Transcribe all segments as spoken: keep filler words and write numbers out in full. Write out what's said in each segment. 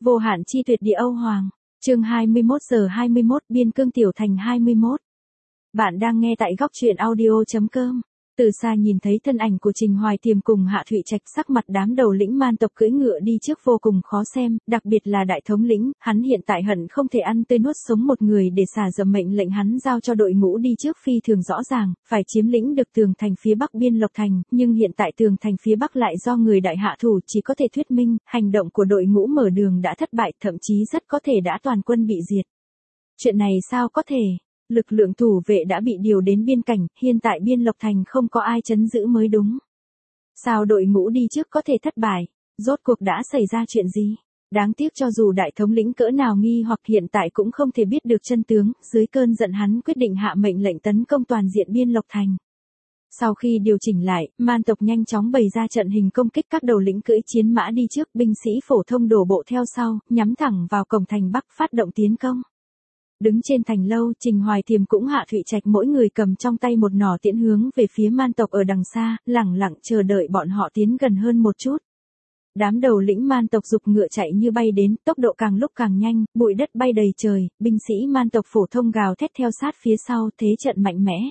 Vô hạn chi tuyệt địa Âu Hoàng. Chương hai mươi mốt giờ hai mươi mốt Biên Cương Tiểu Thành hai mươi mốt. Bạn đang nghe tại góc truyện audio.com. Từ xa nhìn thấy thân ảnh của Trình Hoài Tiềm cùng Hạ Thụy Trạch, sắc mặt đám đầu lĩnh man tộc cưỡi ngựa đi trước vô cùng khó xem, đặc biệt là đại thống lĩnh, hắn hiện tại hận không thể ăn tươi nuốt sống một người để xả dầm mệnh lệnh hắn giao cho đội ngũ đi trước phi thường rõ ràng, phải chiếm lĩnh được tường thành phía bắc biên Lộc Thành, nhưng hiện tại tường thành phía bắc lại do người đại hạ thủ, chỉ có thể thuyết minh, hành động của đội ngũ mở đường đã thất bại, thậm chí rất có thể đã toàn quân bị diệt. Chuyện này sao có thể? Lực lượng thủ vệ đã bị điều đến biên cảnh, hiện tại biên Lộc Thành không có ai trấn giữ mới đúng. Sao đội ngũ đi trước có thể thất bại? Rốt cuộc đã xảy ra chuyện gì? Đáng tiếc cho dù đại thống lĩnh cỡ nào nghi hoặc hiện tại cũng không thể biết được chân tướng, dưới cơn giận hắn quyết định hạ mệnh lệnh tấn công toàn diện biên Lộc Thành. Sau khi điều chỉnh lại, man tộc nhanh chóng bày ra trận hình công kích, các đầu lĩnh cưỡi chiến mã đi trước, binh sĩ phổ thông đổ bộ theo sau, nhắm thẳng vào cổng thành bắc phát động tiến công. Đứng trên thành lâu, Trình Hoài Tiềm cũng Hạ Thụy Trạch mỗi người cầm trong tay một nỏ tiễn hướng về phía man tộc ở đằng xa, lẳng lặng chờ đợi bọn họ tiến gần hơn một chút. Đám đầu lĩnh man tộc giục ngựa chạy như bay đến, tốc độ càng lúc càng nhanh, bụi đất bay đầy trời, binh sĩ man tộc phổ thông gào thét theo sát phía sau, thế trận mạnh mẽ.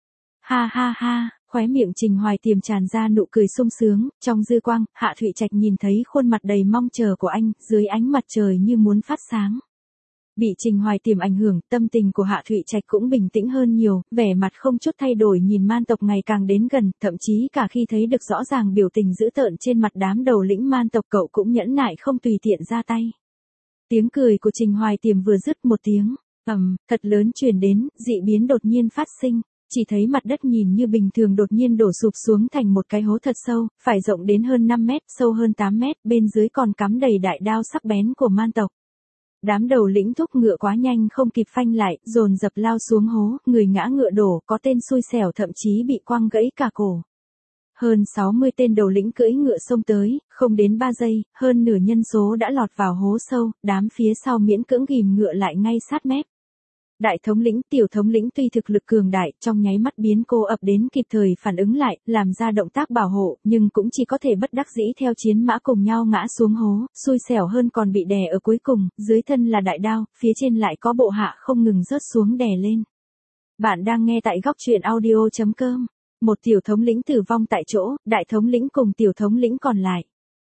Ha ha ha, khóe miệng Trình Hoài Tiềm tràn ra nụ cười sung sướng, trong dư quang, Hạ Thụy Trạch nhìn thấy khuôn mặt đầy mong chờ của anh, dưới ánh mặt trời như muốn phát sáng. Bị Trình Hoài Tiềm ảnh hưởng, tâm tình của Hạ Thụy Trạch cũng bình tĩnh hơn nhiều, vẻ mặt không chút thay đổi nhìn man tộc ngày càng đến gần, thậm chí cả khi thấy được rõ ràng biểu tình dữ tợn trên mặt đám đầu lĩnh man tộc, cậu cũng nhẫn nại không tùy tiện ra tay. Tiếng cười của Trình Hoài Tiềm vừa dứt, một tiếng ầm thật lớn truyền đến, dị biến đột nhiên phát sinh, chỉ thấy mặt đất nhìn như bình thường đột nhiên đổ sụp xuống thành một cái hố thật sâu, phải rộng đến hơn năm mét, sâu hơn tám mét, bên dưới còn cắm đầy đại đao sắc bén của man tộc. Đám đầu lĩnh thúc ngựa quá nhanh không kịp phanh lại, dồn dập lao xuống hố, người ngã ngựa đổ, có tên xui xẻo thậm chí bị quăng gãy cả cổ. Hơn sáu mươi tên đầu lĩnh cưỡi ngựa xông tới, không đến ba giây, hơn nửa nhân số đã lọt vào hố sâu, đám phía sau miễn cưỡng ghìm ngựa lại ngay sát mép. Đại thống lĩnh, tiểu thống lĩnh tuy thực lực cường đại, trong nháy mắt biến cô ập đến kịp thời phản ứng lại, làm ra động tác bảo hộ, nhưng cũng chỉ có thể bất đắc dĩ theo chiến mã cùng nhau ngã xuống hố, xui xẻo hơn còn bị đè ở cuối cùng, dưới thân là đại đao, phía trên lại có bộ hạ không ngừng rớt xuống đè lên. Bạn đang nghe tại góc truyện audio.com. Một tiểu thống lĩnh tử vong tại chỗ, đại thống lĩnh cùng tiểu thống lĩnh còn lại.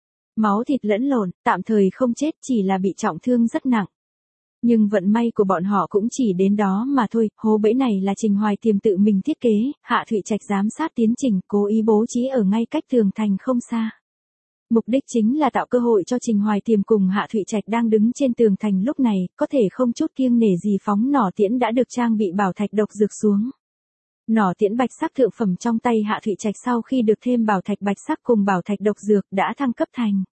Máu thịt lẫn lộn, tạm thời không chết, chỉ là bị trọng thương rất nặng. Nhưng vận may của bọn họ cũng chỉ đến đó mà thôi, hố bẫy này là Trình Hoài Tiềm tự mình thiết kế, Hạ Thụy Trạch giám sát tiến trình, cố ý bố trí ở ngay cách tường thành không xa. Mục đích chính là tạo cơ hội cho Trình Hoài Tiềm cùng Hạ Thụy Trạch đang đứng trên tường thành lúc này, có thể không chút kiêng nể gì phóng nỏ tiễn đã được trang bị bảo thạch độc dược xuống. Nỏ tiễn bạch sắc thượng phẩm trong tay Hạ Thụy Trạch sau khi được thêm bảo thạch bạch sắc cùng bảo thạch độc dược đã thăng cấp thành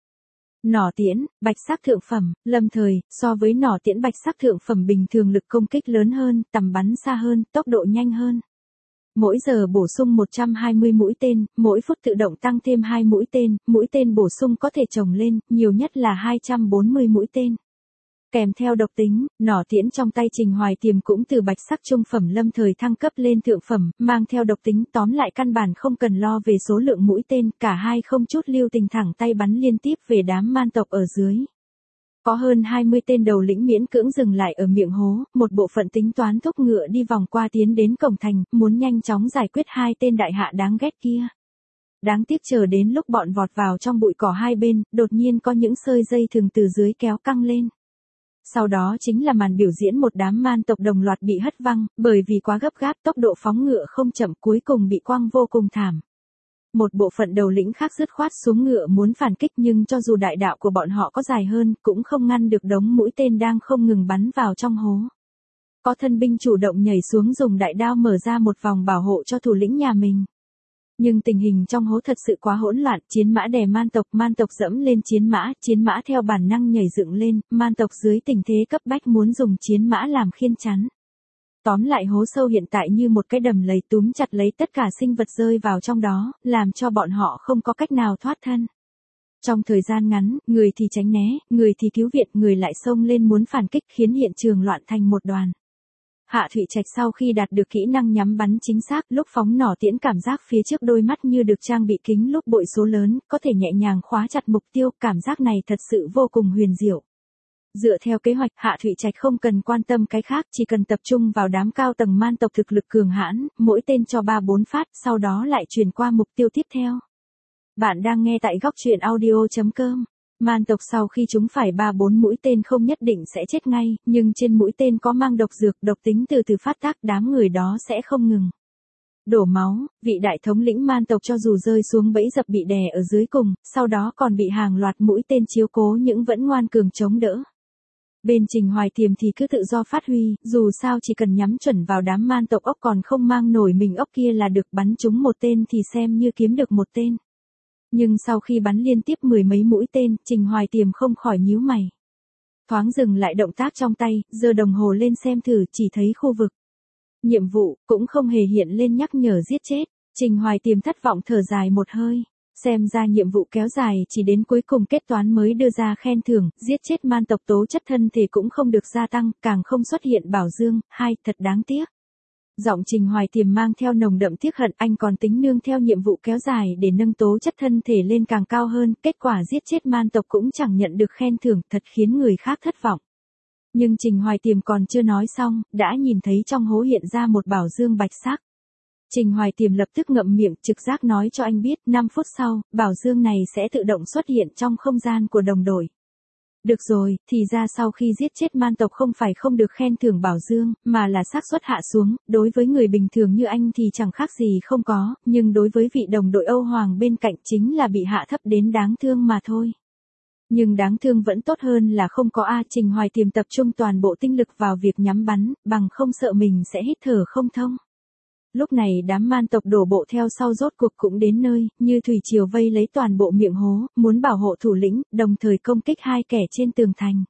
nỏ tiễn, bạch sắc thượng phẩm, lâm thời, so với nỏ tiễn bạch sắc thượng phẩm bình thường lực công kích lớn hơn, tầm bắn xa hơn, tốc độ nhanh hơn. Mỗi giờ bổ sung một trăm hai mươi mũi tên, mỗi phút tự động tăng thêm hai mũi tên, mũi tên bổ sung có thể chồng lên, nhiều nhất là hai trăm bốn mươi mũi tên. Kèm theo độc tính, nỏ tiễn trong tay Trình Hoài Tiềm cũng từ bạch sắc trung phẩm lâm thời thăng cấp lên thượng phẩm, mang theo độc tính, tóm lại căn bản không cần lo về số lượng mũi tên, cả hai không chút lưu tình thẳng tay bắn liên tiếp về đám man tộc ở dưới. Có hơn hai mươi tên đầu lĩnh miễn cưỡng dừng lại ở miệng hố, một bộ phận tính toán thúc ngựa đi vòng qua tiến đến cổng thành, muốn nhanh chóng giải quyết hai tên đại hạ đáng ghét kia. Đáng tiếc chờ đến lúc bọn vọt vào trong bụi cỏ hai bên, đột nhiên có những sợi dây thừng từ dưới kéo căng lên. Sau đó chính là màn biểu diễn một đám man tộc đồng loạt bị hất văng, bởi vì quá gấp gáp tốc độ phóng ngựa không chậm cuối cùng bị quăng vô cùng thảm. Một bộ phận đầu lĩnh khác dứt khoát xuống ngựa muốn phản kích nhưng cho dù đại đạo của bọn họ có dài hơn cũng không ngăn được đống mũi tên đang không ngừng bắn vào trong hố. Có thân binh chủ động nhảy xuống dùng đại đao mở ra một vòng bảo hộ cho thủ lĩnh nhà mình. Nhưng tình hình trong hố thật sự quá hỗn loạn, chiến mã đè man tộc, man tộc dẫm lên chiến mã, chiến mã theo bản năng nhảy dựng lên, man tộc dưới tình thế cấp bách muốn dùng chiến mã làm khiên chắn. Tóm lại hố sâu hiện tại như một cái đầm lầy túm chặt lấy tất cả sinh vật rơi vào trong đó, làm cho bọn họ không có cách nào thoát thân. Trong thời gian ngắn, người thì tránh né, người thì cứu viện, người lại xông lên muốn phản kích khiến hiện trường loạn thành một đoàn. Hạ Thụy Trạch sau khi đạt được kỹ năng nhắm bắn chính xác, lúc phóng nỏ tiễn cảm giác phía trước đôi mắt như được trang bị kính lúc bội số lớn, có thể nhẹ nhàng khóa chặt mục tiêu, cảm giác này thật sự vô cùng huyền diệu. Dựa theo kế hoạch, Hạ Thụy Trạch không cần quan tâm cái khác, chỉ cần tập trung vào đám cao tầng man tộc thực lực cường hãn, mỗi tên cho ba bốn phát, sau đó lại chuyển qua mục tiêu tiếp theo. Bạn đang nghe tại góc truyện audio chấm com. Man tộc sau khi chúng phải ba bốn mũi tên không nhất định sẽ chết ngay, nhưng trên mũi tên có mang độc dược, độc tính từ từ phát tác, đám người đó sẽ không ngừng đổ máu. Vị đại thống lĩnh man tộc cho dù rơi xuống bẫy dập bị đè ở dưới cùng, sau đó còn bị hàng loạt mũi tên chiếu cố nhưng vẫn ngoan cường chống đỡ. Bên Trình Hoài Tiềm thì cứ tự do phát huy, dù sao chỉ cần nhắm chuẩn vào đám man tộc ốc còn không mang nổi mình ốc kia là được, bắn trúng một tên thì xem như kiếm được một tên. Nhưng sau khi bắn liên tiếp mười mấy mũi tên, Trình Hoài Tiềm không khỏi nhíu mày. Thoáng dừng lại động tác trong tay, giơ đồng hồ lên xem thử, chỉ thấy khu vực nhiệm vụ cũng không hề hiện lên nhắc nhở giết chết. Trình Hoài Tiềm thất vọng thở dài một hơi. Xem ra nhiệm vụ kéo dài chỉ đến cuối cùng kết toán mới đưa ra khen thưởng, giết chết man tộc tố chất thân thể cũng không được gia tăng, càng không xuất hiện bảo dương. Hai, thật đáng tiếc. Giọng Trình Hoài Tiềm mang theo nồng đậm tiếc hận, anh còn tính nương theo nhiệm vụ kéo dài để nâng tố chất thân thể lên càng cao hơn, kết quả giết chết man tộc cũng chẳng nhận được khen thưởng, thật khiến người khác thất vọng. Nhưng Trình Hoài Tiềm còn chưa nói xong, đã nhìn thấy trong hố hiện ra một bảo dương bạch sắc. Trình Hoài Tiềm lập tức ngậm miệng, trực giác nói cho anh biết, năm phút sau, bảo dương này sẽ tự động xuất hiện trong không gian của đồng đội. Được rồi, thì ra sau khi giết chết man tộc không phải không được khen thưởng bảo dương, mà là xác suất hạ xuống, đối với người bình thường như anh thì chẳng khác gì không có, nhưng đối với vị đồng đội Âu Hoàng bên cạnh chính là bị hạ thấp đến đáng thương mà thôi. Nhưng đáng thương vẫn tốt hơn là không có A. Trình Hoài Tiềm tập trung toàn bộ tinh lực vào việc nhắm bắn, bằng không sợ mình sẽ hít thở không thông. Lúc này đám man tộc đổ bộ theo sau rốt cuộc cũng đến nơi, như thủy triều vây lấy toàn bộ miệng hố, muốn bảo hộ thủ lĩnh, đồng thời công kích hai kẻ trên tường thành.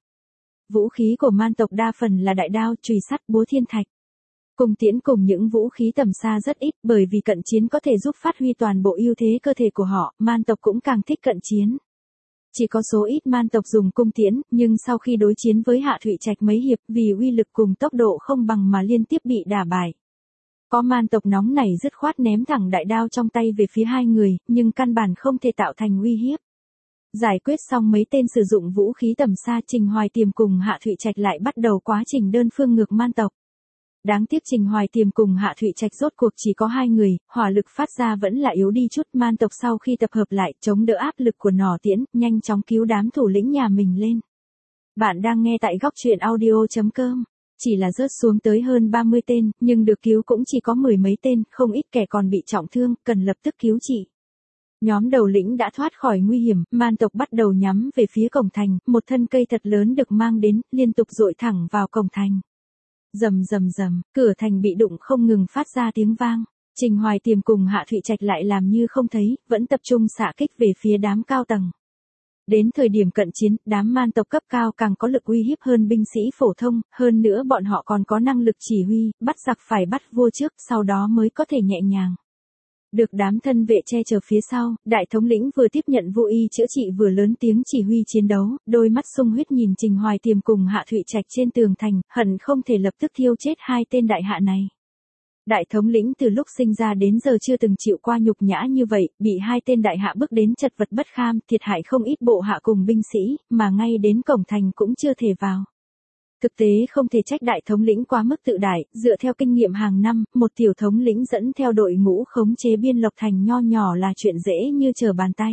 Vũ khí của man tộc đa phần là đại đao, chùy sắt, búa thiên thạch. Cung tiễn cùng những vũ khí tầm xa rất ít, bởi vì cận chiến có thể giúp phát huy toàn bộ ưu thế cơ thể của họ, man tộc cũng càng thích cận chiến. Chỉ có số ít man tộc dùng cung tiễn, nhưng sau khi đối chiến với Hạ Thụy Trạch mấy hiệp, vì uy lực cùng tốc độ không bằng mà liên tiếp bị đả bại. Có man tộc nóng này dứt khoát ném thẳng đại đao trong tay về phía hai người, nhưng căn bản không thể tạo thành uy hiếp. Giải quyết xong mấy tên sử dụng vũ khí tầm xa, Trình Hoài Tiềm cùng Hạ Thụy Trạch lại bắt đầu quá trình đơn phương ngược man tộc. Đáng tiếc Trình Hoài Tiềm cùng Hạ Thụy Trạch rốt cuộc chỉ có hai người, hỏa lực phát ra vẫn là yếu đi chút. Man tộc sau khi tập hợp lại, chống đỡ áp lực của nỏ tiễn, nhanh chóng cứu đám thủ lĩnh nhà mình lên. Bạn đang nghe tại góc truyện audio chấm com. Chỉ là rớt xuống tới hơn ba mươi tên, nhưng được cứu cũng chỉ có mười mấy tên, không ít kẻ còn bị trọng thương, cần lập tức cứu trị. Nhóm đầu lĩnh đã thoát khỏi nguy hiểm, man tộc bắt đầu nhắm về phía cổng thành, một thân cây thật lớn được mang đến, liên tục dội thẳng vào cổng thành. Rầm rầm rầm, cửa thành bị đụng không ngừng phát ra tiếng vang. Trình Hoài Tiềm cùng Hạ Thụy Trạch lại làm như không thấy, vẫn tập trung xạ kích về phía đám cao tầng. Đến thời điểm cận chiến, đám man tộc cấp cao càng có lực uy hiếp hơn binh sĩ phổ thông, hơn nữa bọn họ còn có năng lực chỉ huy, bắt giặc phải bắt vua trước, sau đó mới có thể nhẹ nhàng. Được đám thân vệ che chở phía sau, đại thống lĩnh vừa tiếp nhận vô y chữa trị vừa lớn tiếng chỉ huy chiến đấu, đôi mắt sung huyết nhìn Trình Hoài Tiềm cùng Hạ Thụy Trạch trên tường thành, hận không thể lập tức thiêu chết hai tên đại hạ này. Đại thống lĩnh từ lúc sinh ra đến giờ chưa từng chịu qua nhục nhã như vậy, bị hai tên đại hạ bước đến chật vật bất kham, thiệt hại không ít bộ hạ cùng binh sĩ, mà ngay đến cổng thành cũng chưa thể vào. Thực tế không thể trách đại thống lĩnh quá mức tự đại, dựa theo kinh nghiệm hàng năm, một tiểu thống lĩnh dẫn theo đội ngũ khống chế biên lộc thành nho nhỏ là chuyện dễ như trở bàn tay.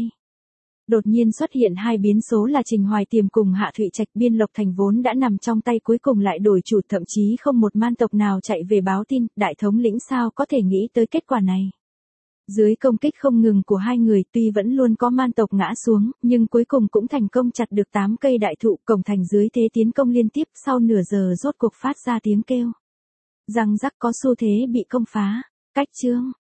Đột nhiên xuất hiện hai biến số là Trình Hoài Tiềm cùng Hạ Thụy Trạch, biên lộc thành vốn đã nằm trong tay cuối cùng lại đổi chủ, thậm chí không một man tộc nào chạy về báo tin, đại thống lĩnh sao có thể nghĩ tới kết quả này. Dưới công kích không ngừng của hai người, tuy vẫn luôn có man tộc ngã xuống, nhưng cuối cùng cũng thành công chặt được tám cây đại thụ, cổng thành dưới thế tiến công liên tiếp, sau nửa giờ rốt cuộc phát ra tiếng kêu. Răng rắc có xu thế bị công phá. Cách chương